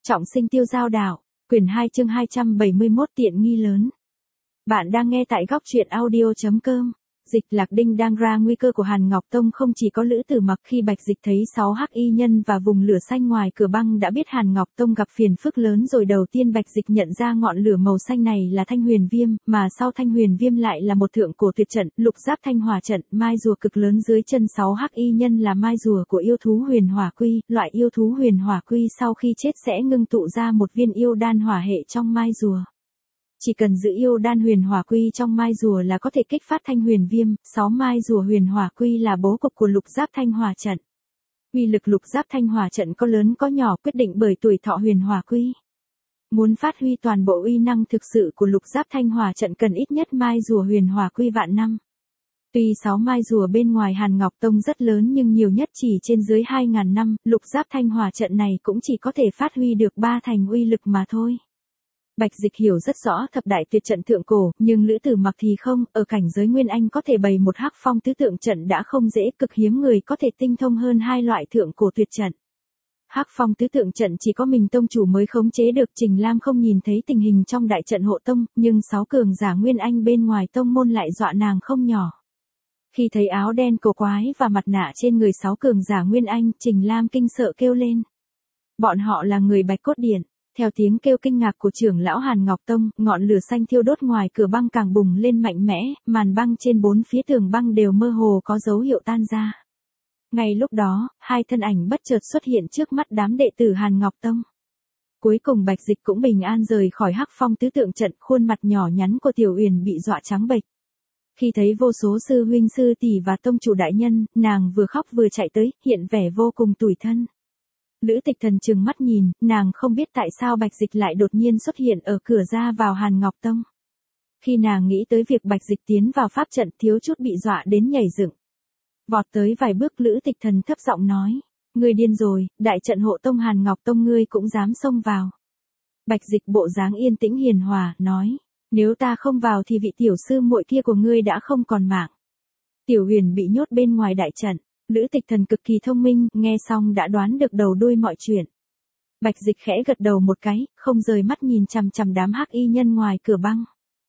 Trọng sinh tiêu giao đảo, quyển 2 chương 271 tiện nghi lớn. Bạn đang nghe tại góc truyện audio.com. Dịch Lạc Đinh đang ra nguy cơ của Hàn Ngọc Tông không chỉ có Lữ Tử Mặc. Khi Bạch Dịch thấy 6 hắc y nhân và vùng lửa xanh ngoài cửa băng đã biết Hàn Ngọc Tông gặp phiền phức lớn rồi. Đầu tiên Bạch Dịch nhận ra ngọn lửa màu xanh này là Thanh Huyền Viêm, mà sau Thanh Huyền Viêm lại là một thượng cổ tuyệt trận, Lục Giáp Thanh Hỏa trận, mai rùa cực lớn dưới chân 6 hắc y nhân là mai rùa của yêu thú Huyền Hỏa Quy. Loại yêu thú Huyền Hỏa Quy sau khi chết sẽ ngưng tụ ra một viên yêu đan hỏa hệ trong mai rùa. Chỉ cần giữ yêu đan Huyền Hỏa Quy trong mai rùa là có thể kích phát Thanh Huyền Viêm. 6 mai rùa Huyền Hỏa Quy là bố cục của Lục Giáp Thanh Hỏa trận. Uy lực Lục Giáp Thanh Hỏa trận có lớn có nhỏ quyết định bởi tuổi thọ Huyền Hỏa Quy. Muốn phát huy toàn bộ uy năng thực sự của Lục Giáp Thanh Hỏa trận cần ít nhất mai rùa Huyền Hỏa Quy vạn năm. Tuy 6 mai rùa bên ngoài Hàn Ngọc Tông rất lớn nhưng nhiều nhất chỉ trên dưới 2.000 năm, Lục Giáp Thanh Hỏa trận này cũng chỉ có thể phát huy được 3 thành uy lực mà thôi. Bạch Dịch hiểu rất rõ thập đại tuyệt trận thượng cổ, nhưng Lữ Tử Mặc thì không, ở cảnh giới Nguyên Anh có thể bày một hắc phong tứ tượng trận đã không dễ, cực hiếm người có thể tinh thông hơn hai loại thượng cổ tuyệt trận. Hắc phong tứ tượng trận chỉ có mình tông chủ mới khống chế được. Trình Lam không nhìn thấy tình hình trong đại trận hộ tông, nhưng 6 cường giả Nguyên Anh bên ngoài tông môn lại dọa nàng không nhỏ. Khi thấy áo đen cổ quái và mặt nạ trên người 6 cường giả Nguyên Anh, Trình Lam kinh sợ kêu lên. Bọn họ là người Bạch Cốt Điện. Theo tiếng kêu kinh ngạc của trưởng lão Hàn Ngọc Tông, ngọn lửa xanh thiêu đốt ngoài cửa băng càng bùng lên mạnh mẽ, màn băng trên 4 phía tường băng đều mơ hồ có dấu hiệu tan ra. Ngay lúc đó, hai thân ảnh bất chợt xuất hiện trước mắt đám đệ tử Hàn Ngọc Tông. Cuối cùng Bạch Dịch cũng bình an rời khỏi hắc phong tứ tượng trận, khuôn mặt nhỏ nhắn của Tiểu Uyển bị dọa trắng bệch. Khi thấy vô số sư huynh sư tỷ và tông chủ đại nhân, nàng vừa khóc vừa chạy tới, hiện vẻ vô cùng tủi thân. Lữ Tịch Thần trừng mắt nhìn, nàng không biết tại sao Bạch Dịch lại đột nhiên xuất hiện ở cửa ra vào Hàn Ngọc Tông. Khi nàng nghĩ tới việc Bạch Dịch tiến vào pháp trận thiếu chút bị dọa đến nhảy dựng. Vọt tới vài bước Lữ Tịch Thần thấp giọng nói, ngươi điên rồi, đại trận hộ tông Hàn Ngọc Tông ngươi cũng dám xông vào. Bạch Dịch bộ dáng yên tĩnh hiền hòa, nói, nếu ta không vào thì vị tiểu sư muội kia của ngươi đã không còn mạng. Tiểu Huyền bị nhốt bên ngoài đại trận. Lữ Tịch Thần cực kỳ thông minh, nghe xong đã đoán được đầu đuôi mọi chuyện. Bạch Dịch khẽ gật đầu một cái, không rời mắt nhìn chằm chằm đám hắc y nhân ngoài cửa băng.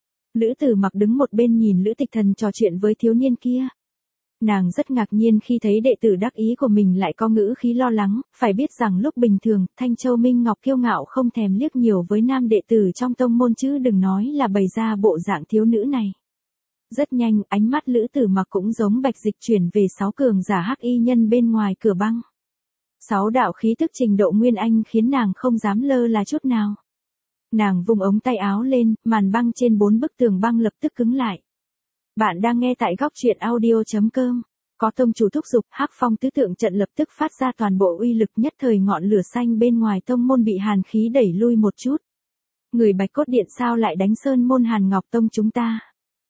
Lữ Tử Mặc đứng một bên nhìn Lữ Tịch Thần trò chuyện với thiếu niên kia. Nàng rất ngạc nhiên khi thấy đệ tử đắc ý của mình lại có ngữ khí lo lắng, phải biết rằng lúc bình thường, Thanh Châu Minh Ngọc kiêu ngạo không thèm liếc nhiều với nam đệ tử trong tông môn chứ đừng nói là bày ra bộ dạng thiếu nữ này. Rất nhanh, ánh mắt Lữ Tử Mặc cũng giống Bạch Dịch chuyển về 6 cường giả hắc y nhân bên ngoài cửa băng. 6 đạo khí tức trình độ Nguyên Anh khiến nàng không dám lơ là chút nào. Nàng vung ống tay áo lên, màn băng trên 4 bức tường băng lập tức cứng lại. Bạn đang nghe tại góc truyện audio.com. Có tông chủ thúc giục, hắc phong tứ tượng trận lập tức phát ra toàn bộ uy lực, nhất thời ngọn lửa xanh bên ngoài tông môn bị hàn khí đẩy lui một chút. Người Bạch Cốt Điện sao lại đánh sơn môn Hàn Ngọc Tông chúng ta?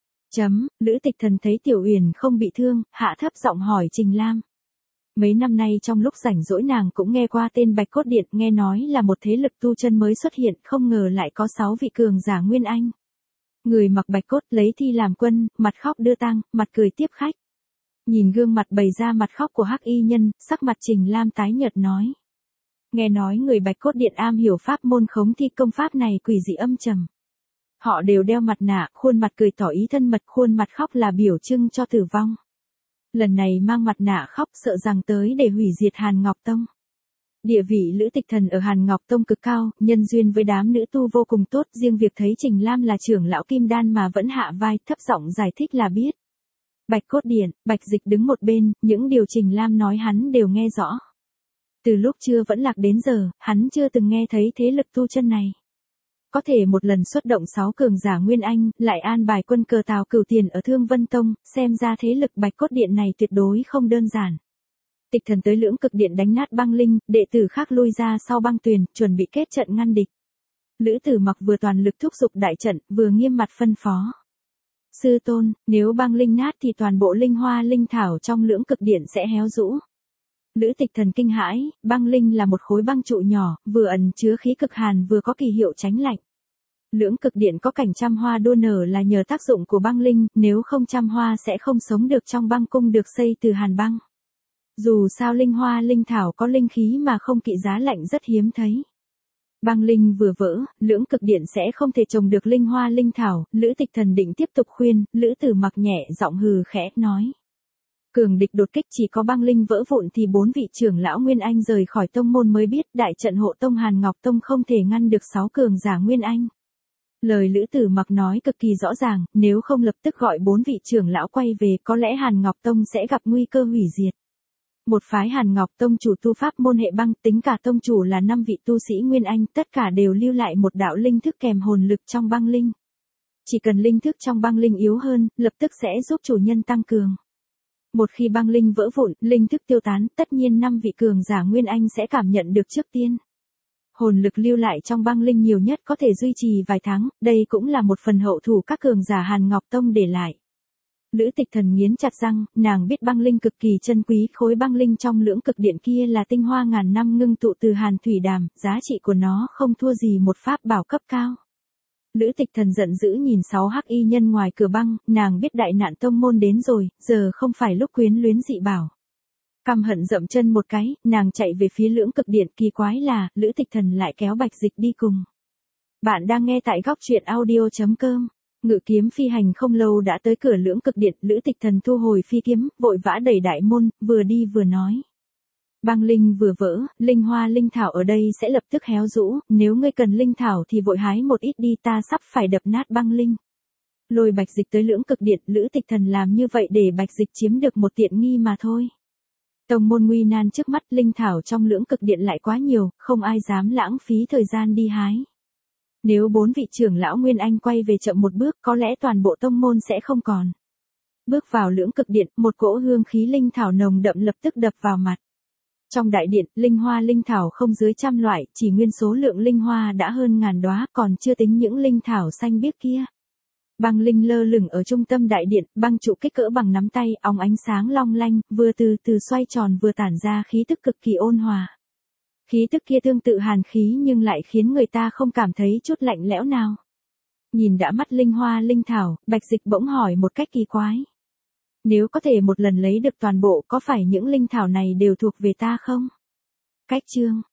Lữ Tịch Thần thấy Tiểu Uyển không bị thương, hạ thấp giọng hỏi Trình Lam. Mấy năm nay trong lúc rảnh rỗi nàng cũng nghe qua tên Bạch Cốt Điện, nghe nói là một thế lực tu chân mới xuất hiện, không ngờ lại có 6 vị cường giả Nguyên Anh. Người mặc bạch cốt lấy thi làm quân, mặt khóc đưa tang, mặt cười tiếp khách. Nhìn gương mặt bày ra mặt khóc của hắc y nhân, sắc mặt Trình Lam tái nhợt nói. Nghe nói người Bạch Cốt Điện am hiểu pháp môn khống thi công pháp này quỷ dị âm trầm. Họ đều đeo mặt nạ, khuôn mặt cười tỏ ý thân mật, khuôn mặt khóc là biểu trưng cho tử vong. Lần này mang mặt nạ khóc sợ rằng tới để hủy diệt Hàn Ngọc Tông. Địa vị Lữ Tịch Thần ở Hàn Ngọc Tông cực cao, nhân duyên với đám nữ tu vô cùng tốt, riêng việc thấy Trình Lam là trưởng lão Kim Đan mà vẫn hạ vai, thấp giọng giải thích là biết. Bạch Cốt Điện, Bạch Dịch đứng một bên, những điều Trình Lam nói hắn đều nghe rõ. Từ lúc chưa vẫn lạc đến giờ, hắn chưa từng nghe thấy thế lực tu chân này. Có thể một lần xuất động 6 cường giả Nguyên Anh, lại an bài quân cờ Tào Cửu Tiền ở Thương Vân Tông, xem ra thế lực Bạch Cốt Điện này tuyệt đối không đơn giản. Tịch Thần tới Lưỡng Cực Điện đánh nát băng linh, đệ tử khác lui ra sau băng tuyền, chuẩn bị kết trận ngăn địch. Lữ Tử Mặc vừa toàn lực thúc giục đại trận, vừa nghiêm mặt phân phó. Sư tôn, nếu băng linh nát thì toàn bộ linh hoa linh thảo trong Lưỡng Cực Điện sẽ héo rũ. Lữ Tịch Thần kinh hãi, băng linh là một khối băng trụ nhỏ, vừa ẩn chứa khí cực hàn vừa có kỳ hiệu tránh lạnh. Lưỡng Cực Điện có cảnh trăm hoa đua nở là nhờ tác dụng của băng linh, nếu không trăm hoa sẽ không sống được trong băng cung được xây từ hàn băng. Dù sao linh hoa linh thảo có linh khí mà không kỵ giá lạnh rất hiếm thấy. Băng linh vừa vỡ, lưỡng cực điện sẽ không thể trồng được linh hoa linh thảo, Lữ Tịch Thần định tiếp tục khuyên, Lữ Tử Mặc nhẹ giọng hừ khẽ, nói. Cường địch đột kích chỉ có băng linh vỡ vụn thì 4 vị trưởng lão Nguyên Anh rời khỏi tông môn mới biết đại trận hộ tông Hàn Ngọc Tông không thể ngăn được 6 cường giả Nguyên Anh. Lời Lữ Tử Mặc nói cực kỳ rõ ràng, nếu không lập tức gọi 4 vị trưởng lão quay về có lẽ Hàn Ngọc Tông sẽ gặp nguy cơ hủy diệt. Một phái Hàn Ngọc Tông chủ tu pháp môn hệ băng, tính cả tông chủ là 5 vị tu sĩ Nguyên Anh, tất cả đều lưu lại một đạo linh thức kèm hồn lực trong băng linh. Chỉ cần linh thức trong băng linh yếu hơn, lập tức sẽ giúp chủ nhân tăng cường. Một khi băng linh vỡ vụn, linh thức tiêu tán, tất nhiên 5 vị cường giả Nguyên Anh sẽ cảm nhận được trước tiên. Hồn lực lưu lại trong băng linh nhiều nhất có thể duy trì vài tháng, đây cũng là một phần hậu thủ các cường giả Hàn Ngọc Tông để lại. Lữ Tịch Thần nghiến chặt răng, nàng biết băng linh cực kỳ chân quý, khối băng linh trong lưỡng cực điện kia là tinh hoa ngàn năm ngưng tụ từ Hàn Thủy Đàm, giá trị của nó không thua gì một pháp bảo cấp cao. Lữ Tịch Thần giận dữ nhìn 6 hắc y nhân ngoài cửa băng, nàng biết đại nạn tông môn đến rồi, giờ không phải lúc quyến luyến dị bảo. Căm hận dậm chân một cái, nàng chạy về phía lưỡng cực điện, kỳ quái là, Lữ Tịch Thần lại kéo Bạch Dịch đi cùng. Bạn đang nghe tại góc truyện audio.com. Ngự kiếm phi hành không lâu đã tới cửa lưỡng cực điện, Lữ Tịch Thần thu hồi phi kiếm, vội vã đẩy đại môn, vừa đi vừa nói. Băng linh vừa vỡ, linh hoa linh thảo ở đây sẽ lập tức héo rũ, nếu ngươi cần linh thảo thì vội hái một ít đi, ta sắp phải đập nát băng linh. Lôi Bạch Dịch tới lưỡng cực điện, Lữ Tịch Thần làm như vậy để Bạch Dịch chiếm được một tiện nghi mà thôi. Tông môn nguy nan trước mắt, linh thảo trong lưỡng cực điện lại quá nhiều, không ai dám lãng phí thời gian đi hái. Nếu 4 vị trưởng lão Nguyên Anh quay về chậm một bước, có lẽ toàn bộ tông môn sẽ không còn. Bước vào lưỡng cực điện, một cỗ hương khí linh thảo nồng đậm lập tức đập vào mặt. Trong đại điện, linh hoa linh thảo không dưới 100 loại, chỉ nguyên số lượng linh hoa đã hơn 1000 đóa, còn chưa tính những linh thảo xanh biếc kia. Băng linh lơ lửng ở trung tâm đại điện, băng trụ kích cỡ bằng nắm tay, óng ánh sáng long lanh, vừa từ từ xoay tròn vừa tản ra khí tức cực kỳ ôn hòa. Khí tức kia tương tự hàn khí nhưng lại khiến người ta không cảm thấy chút lạnh lẽo nào. Nhìn đã mắt linh hoa linh thảo, Bạch Dịch bỗng hỏi một cách kỳ quái. Nếu có thể một lần lấy được toàn bộ, có phải những linh thảo này đều thuộc về ta không? Cách chương